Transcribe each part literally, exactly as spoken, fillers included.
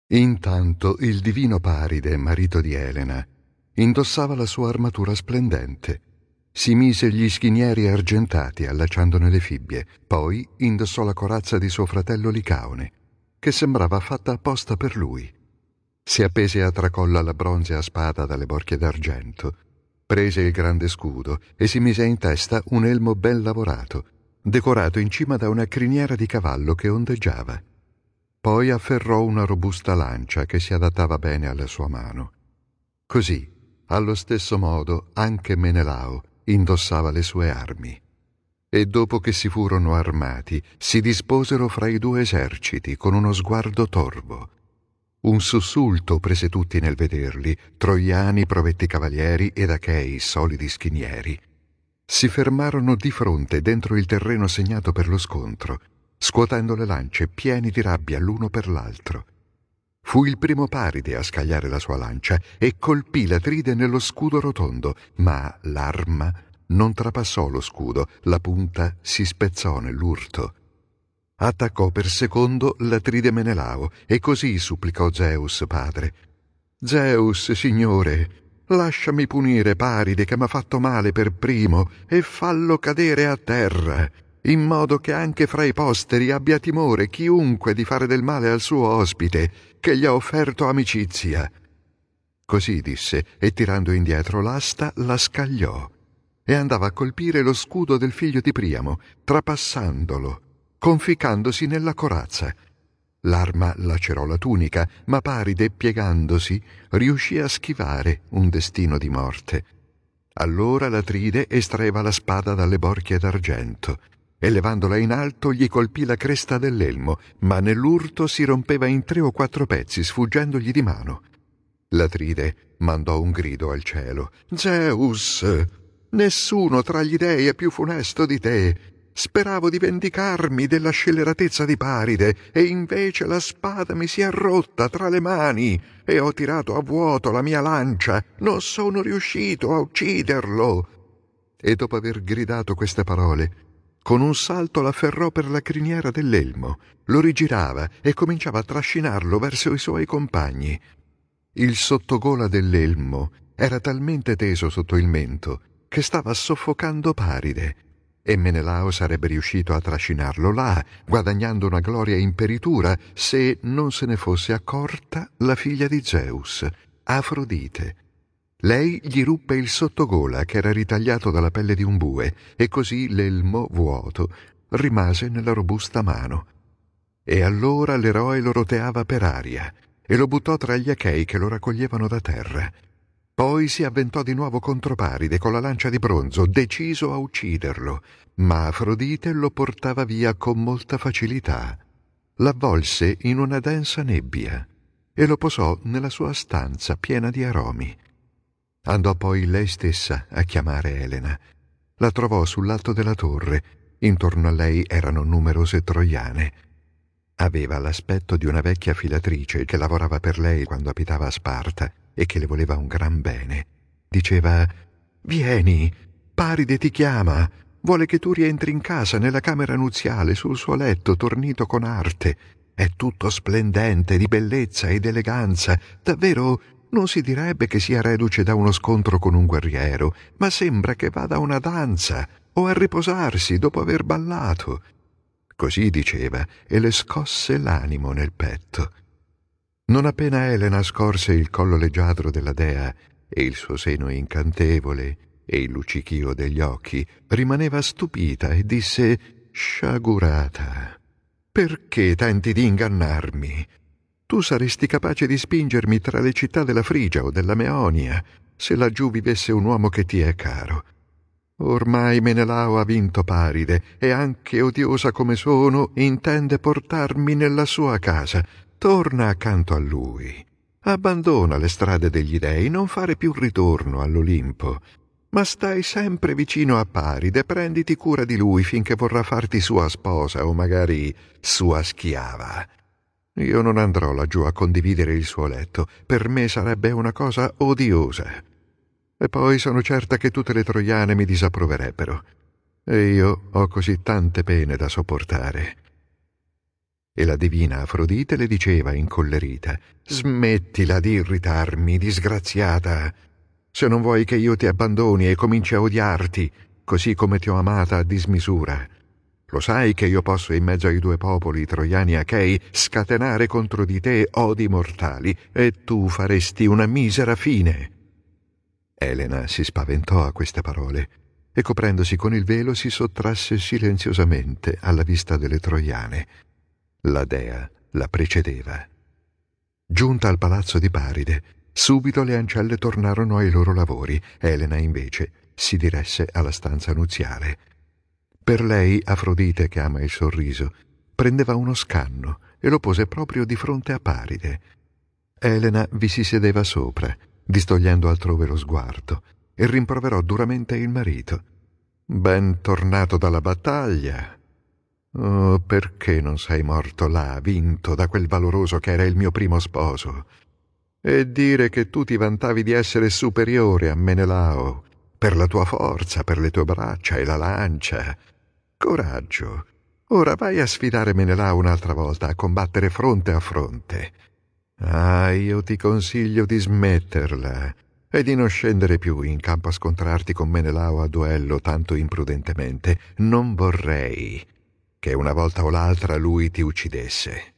Intanto il divino Paride, marito di Elena, indossava la sua armatura splendente, si mise gli schinieri argentati allacciandone le fibbie, poi indossò la corazza di suo fratello Licaone, che sembrava fatta apposta per lui. Si appese a tracolla la bronzea spada dalle borchie d'argento, prese il grande scudo e si mise in testa un elmo ben lavorato, decorato in cima da una criniera di cavallo che ondeggiava. Poi afferrò una robusta lancia che si adattava bene alla sua mano. Così, allo stesso modo, anche Menelao indossava le sue armi. E dopo che si furono armati, si disposero fra i due eserciti con uno sguardo torvo. Un sussulto prese tutti nel vederli, troiani provetti cavalieri ed achei solidi schinieri. Si fermarono di fronte dentro il terreno segnato per lo scontro, scuotendo le lance pieni di rabbia l'uno per l'altro. Fu il primo Paride a scagliare la sua lancia e colpì l'Atride nello scudo rotondo, ma l'arma non trapassò lo scudo, la punta si spezzò nell'urto. Attaccò per secondo l'Atride Menelao e così supplicò Zeus padre: «Zeus, signore, lasciami punire Paride che m'ha fatto male per primo e fallo cadere a terra, in modo che anche fra i posteri abbia timore chiunque di fare del male al suo ospite, che gli ha offerto amicizia». Così disse, e tirando indietro l'asta la scagliò, e andava a colpire lo scudo del figlio di Priamo, trapassandolo, conficcandosi nella corazza. L'arma lacerò la tunica, ma Paride, piegandosi, riuscì a schivare un destino di morte. Allora l'Atride estraeva la spada dalle borchie d'argento e levandola in alto gli colpì la cresta dell'elmo, ma nell'urto si rompeva in tre o quattro pezzi, sfuggendogli di mano. L'Atride mandò un grido al cielo: «Zeus, nessuno tra gli dei è più funesto di te. Speravo di vendicarmi della scelleratezza di Paride e invece la spada mi si è rotta tra le mani e ho tirato a vuoto la mia lancia. Non sono riuscito a ucciderlo». E dopo aver gridato queste parole, con un salto l'afferrò per la criniera dell'elmo, lo rigirava e cominciava a trascinarlo verso i suoi compagni. Il sottogola dell'elmo era talmente teso sotto il mento che stava soffocando Paride, e Menelao sarebbe riuscito a trascinarlo là, guadagnando una gloria imperitura, se non se ne fosse accorta la figlia di Zeus, Afrodite. Lei gli ruppe il sottogola, che era ritagliato dalla pelle di un bue, e così l'elmo vuoto rimase nella robusta mano. E allora l'eroe lo roteava per aria e lo buttò tra gli achei che lo raccoglievano da terra. Poi si avventò di nuovo contro Paride con la lancia di bronzo, deciso a ucciderlo, ma Afrodite lo portava via con molta facilità. L'avvolse in una densa nebbia e lo posò nella sua stanza piena di aromi. Andò poi lei stessa a chiamare Elena. La trovò sull'alto della torre. Intorno a lei erano numerose troiane. Aveva l'aspetto di una vecchia filatrice che lavorava per lei quando abitava a Sparta e che le voleva un gran bene. Diceva: «Vieni, Paride ti chiama, vuole che tu rientri in casa nella camera nuziale sul suo letto tornito con arte. È tutto splendente di bellezza ed eleganza, davvero non si direbbe che sia reduce da uno scontro con un guerriero, ma sembra che vada a una danza o a riposarsi dopo aver ballato». Così diceva e le scosse l'animo nel petto. Non appena Elena scorse il collo leggiadro della dea e il suo seno incantevole e il luccichio degli occhi, rimaneva stupita e disse: «Sciagurata, perché tenti di ingannarmi? Tu saresti capace di spingermi tra le città della Frigia o della Meonia, se laggiù vivesse un uomo che ti è caro. Ormai Menelao ha vinto Paride e, anche odiosa come sono, intende portarmi nella sua casa. Torna accanto a lui. Abbandona le strade degli dei, non fare più ritorno all'Olimpo, ma stai sempre vicino a Paride, prenditi cura di lui finché vorrà farti sua sposa o magari sua schiava. Io non andrò laggiù a condividere il suo letto, per me sarebbe una cosa odiosa. E poi sono certa che tutte le troiane mi disapproverebbero. E io ho così tante pene da sopportare». E la divina Afrodite le diceva incollerita: «Smettila di irritarmi, disgraziata! Se non vuoi che io ti abbandoni e cominci a odiarti, così come ti ho amata a dismisura, lo sai che io posso in mezzo ai due popoli, troiani e achei, scatenare contro di te odi mortali, e tu faresti una misera fine». Elena si spaventò a queste parole e, coprendosi con il velo, si sottrasse silenziosamente alla vista delle troiane. La dea la precedeva. Giunta al palazzo di Paride, subito le ancelle tornarono ai loro lavori. Elena, invece, si diresse alla stanza nuziale. Per lei, Afrodite, che ama il sorriso, prendeva uno scanno e lo pose proprio di fronte a Paride. Elena vi si sedeva sopra, distogliendo altrove lo sguardo, e rimproverò duramente il marito. «Ben tornato dalla battaglia! Oh, perché non sei morto là, vinto da quel valoroso che era il mio primo sposo? E dire che tu ti vantavi di essere superiore a Menelao, per la tua forza, per le tue braccia e la lancia. Coraggio! Ora vai a sfidare Menelao un'altra volta, a combattere fronte a fronte. Ah, io ti consiglio di smetterla e di non scendere più in campo a scontrarti con Menelao a duello tanto imprudentemente. Non vorrei che una volta o l'altra lui ti uccidesse».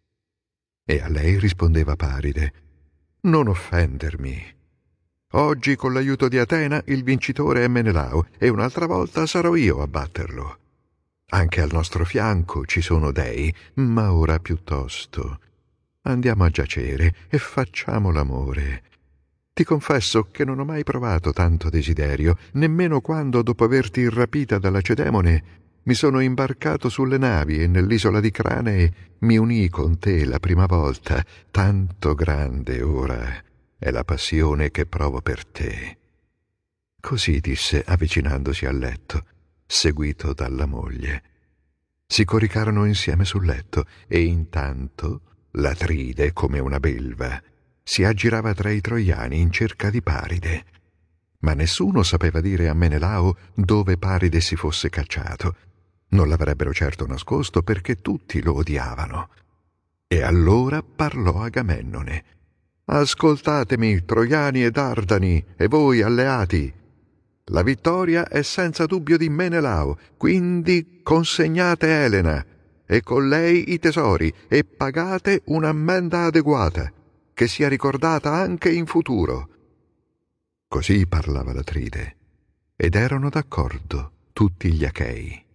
E a lei rispondeva Paride: «Non offendermi. Oggi, con l'aiuto di Atena, il vincitore è Menelao, e un'altra volta sarò io a batterlo. Anche al nostro fianco ci sono dei, ma ora piuttosto andiamo a giacere e facciamo l'amore. Ti confesso che non ho mai provato tanto desiderio, nemmeno quando, dopo averti rapita dalla Cedemone, mi sono imbarcato sulle navi e nell'isola di Cranee mi unii con te la prima volta. Tanto grande ora è la passione che provo per te». Così disse, avvicinandosi al letto, seguito dalla moglie. Si coricarono insieme sul letto e intanto l'Atride, come una belva, si aggirava tra i troiani in cerca di Paride. Ma nessuno sapeva dire a Menelao dove Paride si fosse cacciato. Non l'avrebbero certo nascosto, perché tutti lo odiavano. E allora parlò Agamennone: «Ascoltatemi, troiani e dardani, e voi alleati. La vittoria è senza dubbio di Menelao, quindi consegnate Elena, e con lei i tesori, e pagate un'ammenda adeguata, che sia ricordata anche in futuro». Così parlava l'Atride, ed erano d'accordo tutti gli achei.